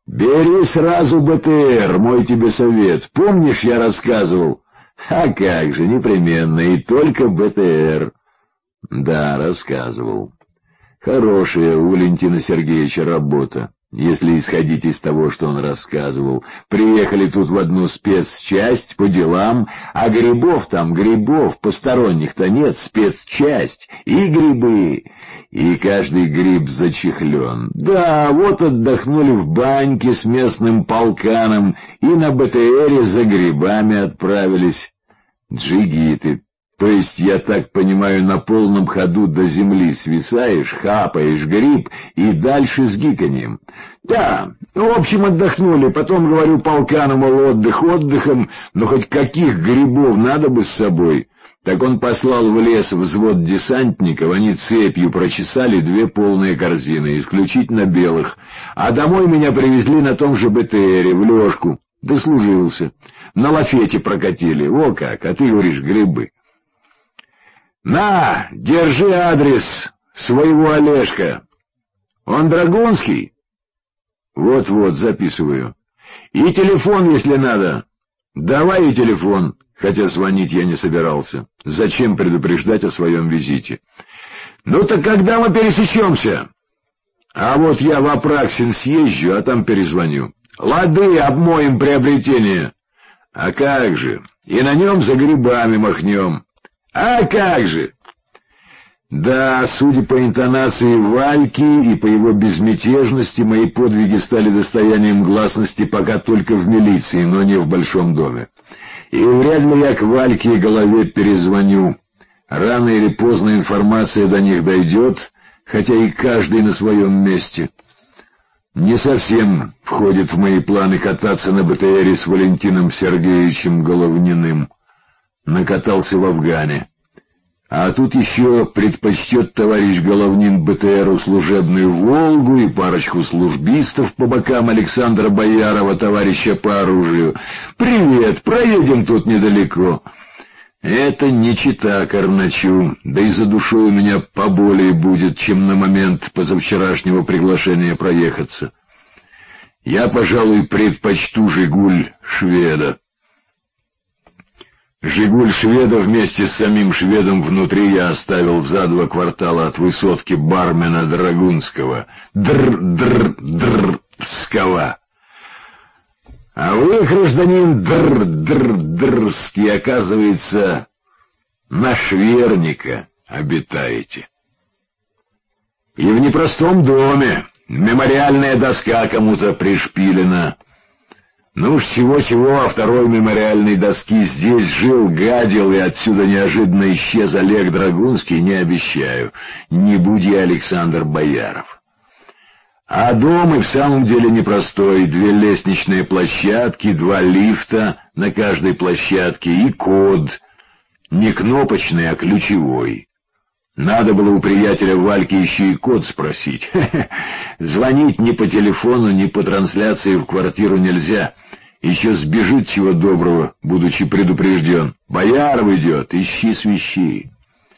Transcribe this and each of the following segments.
Бери сразу БТР, мой тебе совет. Помнишь, я рассказывал? А как же, непременно, и только БТР. Да, рассказывал. Хорошая у Валентина Сергеевича работа, если исходить из того, что он рассказывал. Приехали тут в одну спецчасть по делам, а грибов посторонних-то нет, спецчасть, и грибы, и каждый гриб зачехлен. Да, вот отдохнули в баньке с местным полканом и на БТРе за грибами отправились. Джигиты. То есть, я так понимаю, на полном ходу до земли свисаешь, хапаешь гриб и дальше с гиканьем. Да, в общем, отдохнули, потом, говорю полкану, мол, отдых отдыхом, но хоть каких грибов надо бы с собой. Так он послал в лес взвод десантников, они цепью прочесали 2 полные корзины, исключительно белых, а домой меня привезли на том же БТРе, в лёжку, дослужился. На лафете прокатили, о как, а ты говоришь, грибы. На, держи адрес своего Олежка. Он Драгунский? Вот-вот, записываю. И телефон, если надо. Давай и телефон, хотя звонить я не собирался. Зачем предупреждать о своем визите? Ну так когда мы пересечемся? А вот я в Апраксин съезжу, а там перезвоню. Лады, обмоем приобретение. А как же, и на нем за грибами махнем. А как же? Да, судя по интонации Вальки и по его безмятежности, мои подвиги стали достоянием гласности пока только в милиции, но не в большом доме. И вряд ли я к Вальке и голове перезвоню. Рано или поздно информация до них дойдет, хотя и каждый на своем месте. Не совсем входит в мои планы кататься на БТРе с Валентином Сергеевичем Головниным. Накатался в Афгане. А тут еще предпочтет товарищ Головнин БТРу служебную «Волгу» и парочку службистов по бокам Александра Боярова, товарища по оружию. «Привет, проедем тут недалеко». Это не чита Карначу, да и за душой у меня поболее будет, чем на момент позавчерашнего приглашения проехаться. Я, пожалуй, предпочту «Жигуль» шведа. «Жигуль» шведа вместе с самим шведом внутри я оставил за 2 квартала от высотки бармена Драгунского. Др-др-др-ского. А вы, гражданин Др-др-дрский, оказывается, на Шверника обитаете. И в непростом доме мемориальная доска кому-то пришпилена. Ну уж чего-чего, а второй мемориальной доски здесь жил, гадил, и отсюда неожиданно исчез Олег Драгунский, не обещаю, не будь я Александр Бояров. А дом и в самом деле непростой, 2 лестничные площадки, 2 лифта на каждой площадке и код, не кнопочный, а ключевой. Надо было у приятеля Вальки еще и код спросить. Звонить ни по телефону, ни по трансляции в квартиру нельзя. Еще сбежит чего доброго, будучи предупрежден. Бояров идет, ищи свищи.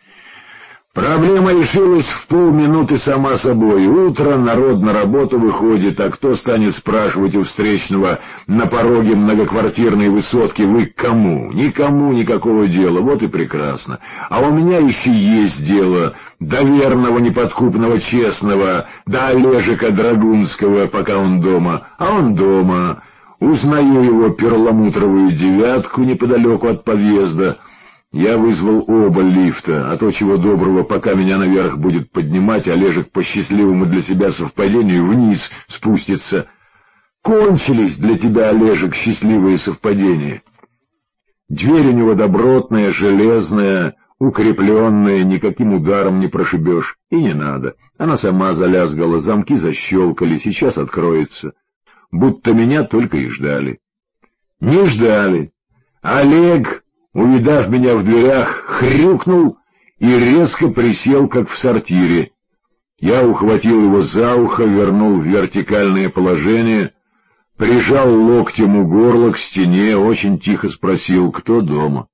Проблема решилась в полминуты сама собой. Утро, народ на работу выходит, а кто станет спрашивать у встречного на пороге многоквартирной высотки: вы к кому? Никому никакого дела, вот и прекрасно. А у меня еще есть дело, до верного, неподкупного, честного, до Олежика Драгунского, пока он дома. А он дома. Узнаю его перламутровую 9 неподалеку от подъезда. Я вызвал оба лифта, а то чего доброго, пока меня наверх будет поднимать, Олежек по счастливому для себя совпадению вниз спустится. Кончились для тебя, Олежек, счастливые совпадения. Дверь у него добротная, железная, укрепленная, никаким ударом не прошибешь. И не надо. Она сама залязгала, замки защелкали, сейчас откроется. Будто меня только и ждали. Не ждали. Олег, увидав меня в дверях, хрюкнул и резко присел, как в сортире. Я ухватил его за ухо, вернул в вертикальное положение, прижал локтем у горла к стене, очень тихо спросил: кто дома?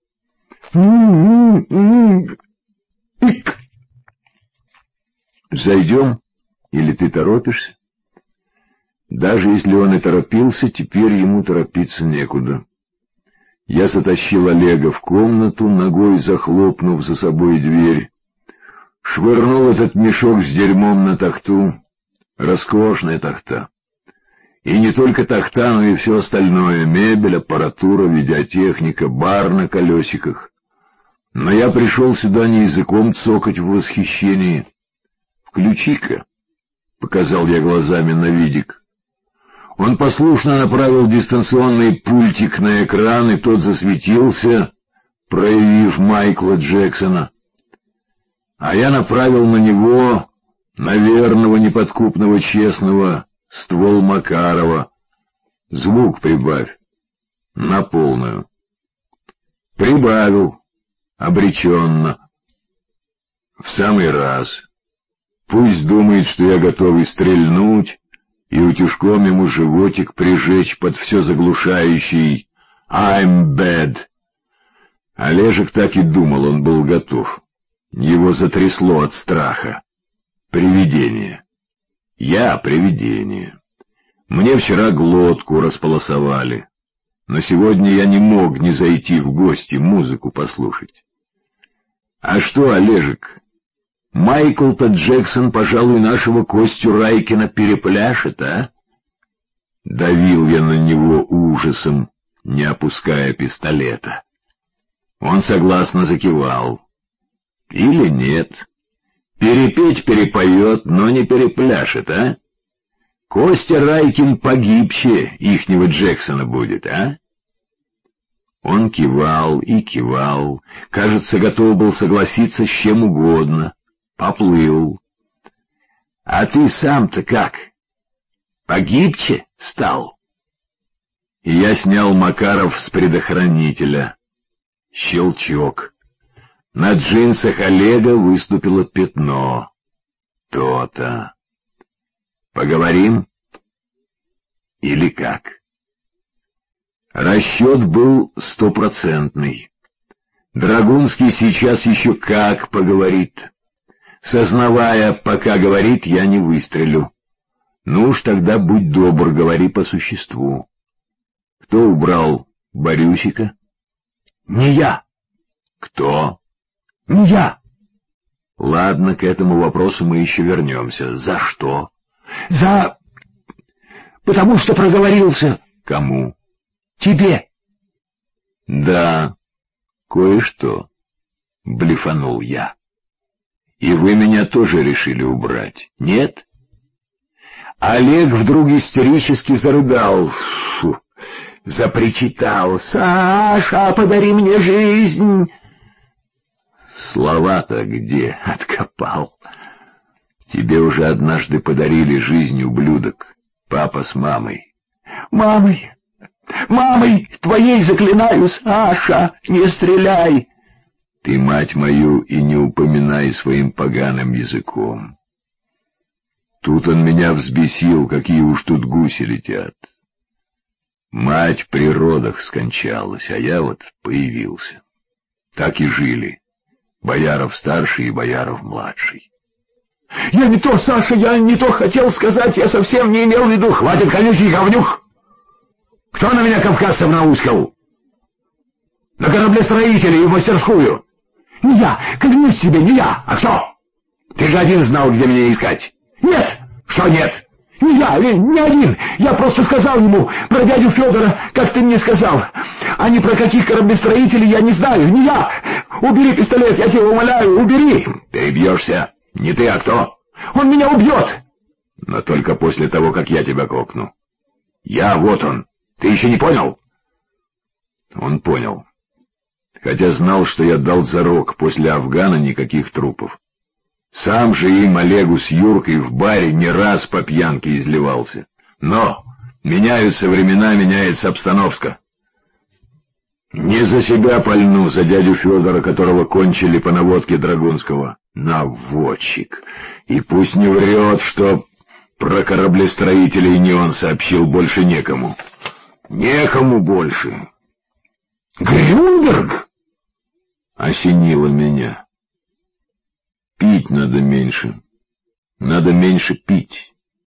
Зайдем? Или ты торопишься? Даже если он и торопился, теперь ему торопиться некуда. Я затащил Олега в комнату, ногой захлопнув за собой дверь. Швырнул этот мешок с дерьмом на тахту. Роскошная тахта. И не только тахта, но и все остальное — мебель, аппаратура, видеотехника, бар на колесиках. Но я пришел сюда не языком цокать в восхищении. «Включи-ка», — показал я глазами на видик. Он послушно направил дистанционный пультик на экран, и тот засветился, проявив Майкла Джексона. А я направил на него, на верного, неподкупного, честного, ствол Макарова. Звук прибавь. На полную. Прибавил. Обреченно. В самый раз. Пусть думает, что я готов и стрельнуть, и утюжком ему животик прижечь под все заглушающий «I'm bad». Олежек так и думал, он был готов. Его затрясло от страха. Привидение. Я привидение. Мне вчера глотку располосовали, но сегодня я не мог не зайти в гости музыку послушать. А что, Олежек, Майкл-то Джексон, пожалуй, нашего Костю Райкина перепляшет, а? Давил я на него ужасом, не опуская пистолета. Он согласно закивал. Или нет. Перепеть перепоет, но не перепляшет, а? Костя Райкин погибче ихнего Джексона будет, а? Он кивал и кивал, кажется, готов был согласиться с чем угодно. Поплыл. А ты сам-то как? Погибче стал? И я снял Макаров с предохранителя. Щелчок. На джинсах Олега выступило пятно. То-то. Поговорим? Или как? Расчет был 100%. Драгунский сейчас еще как поговорит. Сознавая, пока говорит, я не выстрелю. Ну уж тогда будь добр, говори по существу. Кто убрал Борюсика? Не я. Кто? Не я. Ладно, к этому вопросу мы еще вернемся. За что? Потому что проговорился. Кому? Тебе. Да, кое-что. Блефанул я. И вы меня тоже решили убрать, нет? Олег вдруг истерически зарыдал, запричитал: «Саша, подари мне жизнь!» Слова-то где откопал? Тебе уже однажды подарили жизнь, ублюдок, папа с мамой. Мамой твоей заклинаю, Саша, не стреляй! Ты, мать мою, и не упоминай своим поганым языком. Тут он меня взбесил, какие уж тут гуси летят. Мать при родах скончалась, а я вот появился. Так и жили. Бояров-старший и Бояров-младший. Я не то, Саша, я не то хотел сказать, я совсем не имел в виду. Хватит конючий говнюх! Кто на меня кавказцем науськал? На кораблестроителей и в мастерскую. Не я, клянусь тебе, не я. А кто? Ты же один знал, где меня искать. Нет! Что нет? Не я, не один. Я просто сказал ему про дядю Федора, как ты мне сказал. А ни про каких кораблестроителей я не знаю. Не я. Убери пистолет, я тебя умоляю, убери. Перебьешься. Не ты, а кто? Он меня убьет. Но только после того, как я тебя кокну. Я вот он. Ты еще не понял? Он понял. Хотя знал, что я дал зарок, после Афгана никаких трупов. Сам же им, Олегу с Юркой, в баре не раз по пьянке изливался. Но меняются времена, меняется обстановка. Не за себя пальну, за дядю Федора, которого кончили по наводке Драгунского. Наводчик. И пусть не врет, что про кораблестроителей не он сообщил, больше некому. Некому больше. Грюнберг! Осенило меня. Пить надо меньше. Надо меньше пить.